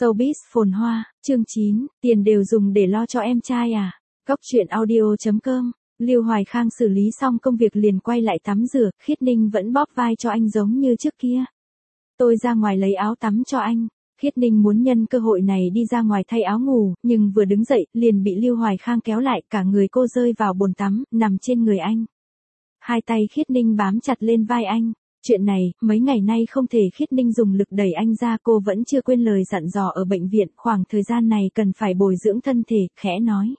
Showbiz phồn hoa, chương 9, tiền đều dùng để lo cho em trai à? Góc truyện audio.com. Lưu Hoài Khang xử lý xong công việc liền quay lại tắm rửa, Khiết Ninh vẫn bóp vai cho anh giống như trước kia. Tôi ra ngoài lấy áo tắm cho anh. Khiết Ninh muốn nhân cơ hội này đi ra ngoài thay áo ngủ, nhưng vừa đứng dậy, liền bị Lưu Hoài Khang kéo lại, cả người cô rơi vào bồn tắm, nằm trên người anh. Hai tay Khiết Ninh bám chặt lên vai anh. Chuyện này, mấy ngày nay không thể Khiết Ninh dùng lực đẩy anh ra, cô vẫn chưa quên lời dặn dò ở bệnh viện, khoảng thời gian này cần phải bồi dưỡng thân thể, khẽ nói.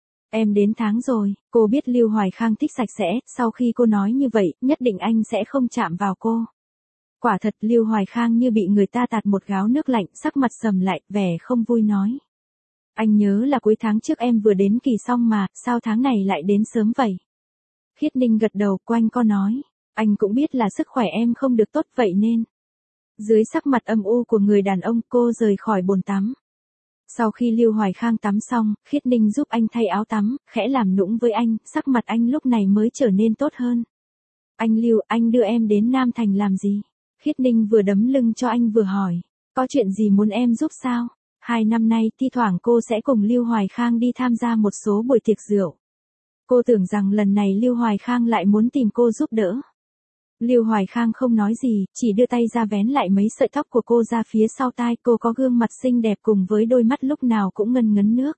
Em đến tháng rồi, cô biết Lưu Hoài Khang thích sạch sẽ, sau khi cô nói như vậy, nhất định anh sẽ không chạm vào cô. Quả thật Lưu Hoài Khang như bị người ta tạt một gáo nước lạnh, sắc mặt sầm lại, vẻ không vui nói. Anh nhớ là cuối tháng trước em vừa đến kỳ xong mà, sao tháng này lại đến sớm vậy? Khiết Ninh gật đầu, quanh co nói. Anh cũng biết là sức khỏe em không được tốt vậy nên. Dưới sắc mặt âm u của người đàn ông, cô rời khỏi bồn tắm. Sau khi Lưu Hoài Khang tắm xong, Khiết Ninh giúp anh thay áo tắm, khẽ làm nũng với anh, sắc mặt anh lúc này mới trở nên tốt hơn. Anh Lưu, anh đưa em đến Nam Thành làm gì? Khiết Ninh vừa đấm lưng cho anh vừa hỏi. Có chuyện gì muốn em giúp sao? 2 năm nay, thi thoảng cô sẽ cùng Lưu Hoài Khang đi tham gia một số buổi tiệc rượu. Cô tưởng rằng lần này Lưu Hoài Khang lại muốn tìm cô giúp đỡ. Lưu Hoài Khang không nói gì, chỉ đưa tay ra vén lại mấy sợi tóc của cô ra phía sau tai, cô có gương mặt xinh đẹp cùng với đôi mắt lúc nào cũng ngân ngấn nước.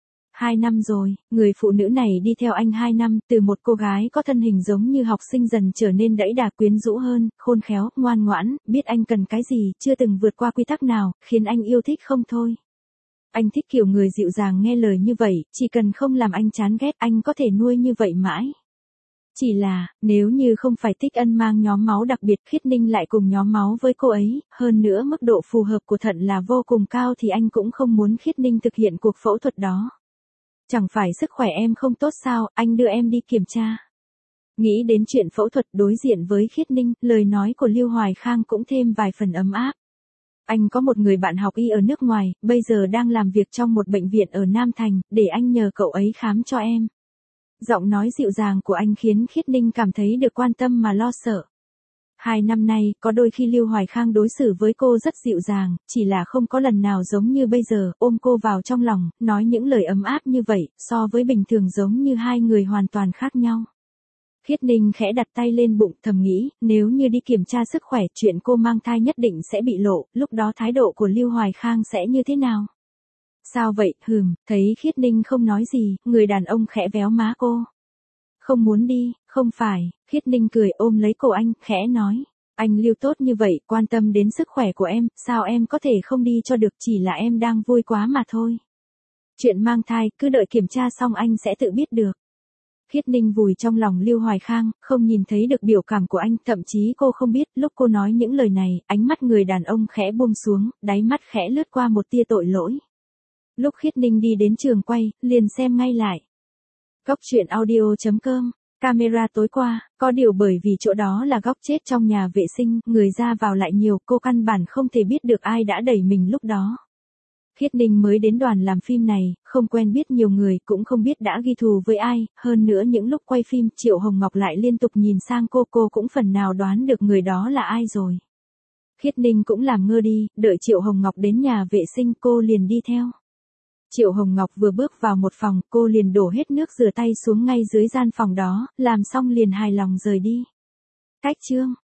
2 năm rồi, người phụ nữ này đi theo anh 2 năm, từ một cô gái có thân hình giống như học sinh dần trở nên đẫy đà quyến rũ hơn, khôn khéo, ngoan ngoãn, biết anh cần cái gì, chưa từng vượt qua quy tắc nào, khiến anh yêu thích không thôi. Anh thích kiểu người dịu dàng nghe lời như vậy, chỉ cần không làm anh chán ghét, anh có thể nuôi như vậy mãi. Chỉ là, nếu như không phải Tích Ân mang nhóm máu đặc biệt, Khiết Ninh lại cùng nhóm máu với cô ấy, hơn nữa mức độ phù hợp của thận là vô cùng cao thì anh cũng không muốn Khiết Ninh thực hiện cuộc phẫu thuật đó. Chẳng phải sức khỏe em không tốt sao, anh đưa em đi kiểm tra. Nghĩ đến chuyện phẫu thuật đối diện với Khiết Ninh, lời nói của Lưu Hoài Khang cũng thêm vài phần ấm áp. Anh có một người bạn học y ở nước ngoài, bây giờ đang làm việc trong một bệnh viện ở Nam Thành, để anh nhờ cậu ấy khám cho em. Giọng nói dịu dàng của anh khiến Khiết Ninh cảm thấy được quan tâm mà lo sợ. 2 năm nay, có đôi khi Lưu Hoài Khang đối xử với cô rất dịu dàng, chỉ là không có lần nào giống như bây giờ, ôm cô vào trong lòng, nói những lời ấm áp như vậy, so với bình thường giống như hai người hoàn toàn khác nhau. Khiết Ninh khẽ đặt tay lên bụng, thầm nghĩ, nếu như đi kiểm tra sức khỏe, chuyện cô mang thai nhất định sẽ bị lộ, lúc đó thái độ của Lưu Hoài Khang sẽ như thế nào? Sao vậy, thấy Khiết Ninh không nói gì, người đàn ông khẽ véo má cô. Không muốn đi, không phải, Khiết Ninh cười ôm lấy cổ anh, khẽ nói. Anh Lưu tốt như vậy, quan tâm đến sức khỏe của em, sao em có thể không đi cho được, chỉ là em đang vui quá mà thôi. Chuyện mang thai, cứ đợi kiểm tra xong anh sẽ tự biết được. Khiết Ninh vùi trong lòng Lưu Hoài Khang, không nhìn thấy được biểu cảm của anh, thậm chí cô không biết, lúc cô nói những lời này, ánh mắt người đàn ông khẽ buông xuống, đáy mắt khẽ lướt qua một tia tội lỗi. Lúc Khiết Ninh đi đến trường quay, liền xem ngay lại. Góc truyện audio.com, camera tối qua, có điều bởi vì chỗ đó là góc chết trong nhà vệ sinh, người ra vào lại nhiều, cô căn bản không thể biết được ai đã đẩy mình lúc đó. Khiết Ninh mới đến đoàn làm phim này, không quen biết nhiều người, cũng không biết đã ghi thù với ai, hơn nữa những lúc quay phim, Triệu Hồng Ngọc lại liên tục nhìn sang cô cũng phần nào đoán được người đó là ai rồi. Khiết Ninh cũng làm ngơ đi, đợi Triệu Hồng Ngọc đến nhà vệ sinh cô liền đi theo. Triệu Hồng Ngọc vừa bước vào một phòng, cô liền đổ hết nước rửa tay xuống ngay dưới gian phòng đó, làm xong liền hài lòng rời đi. Cách chương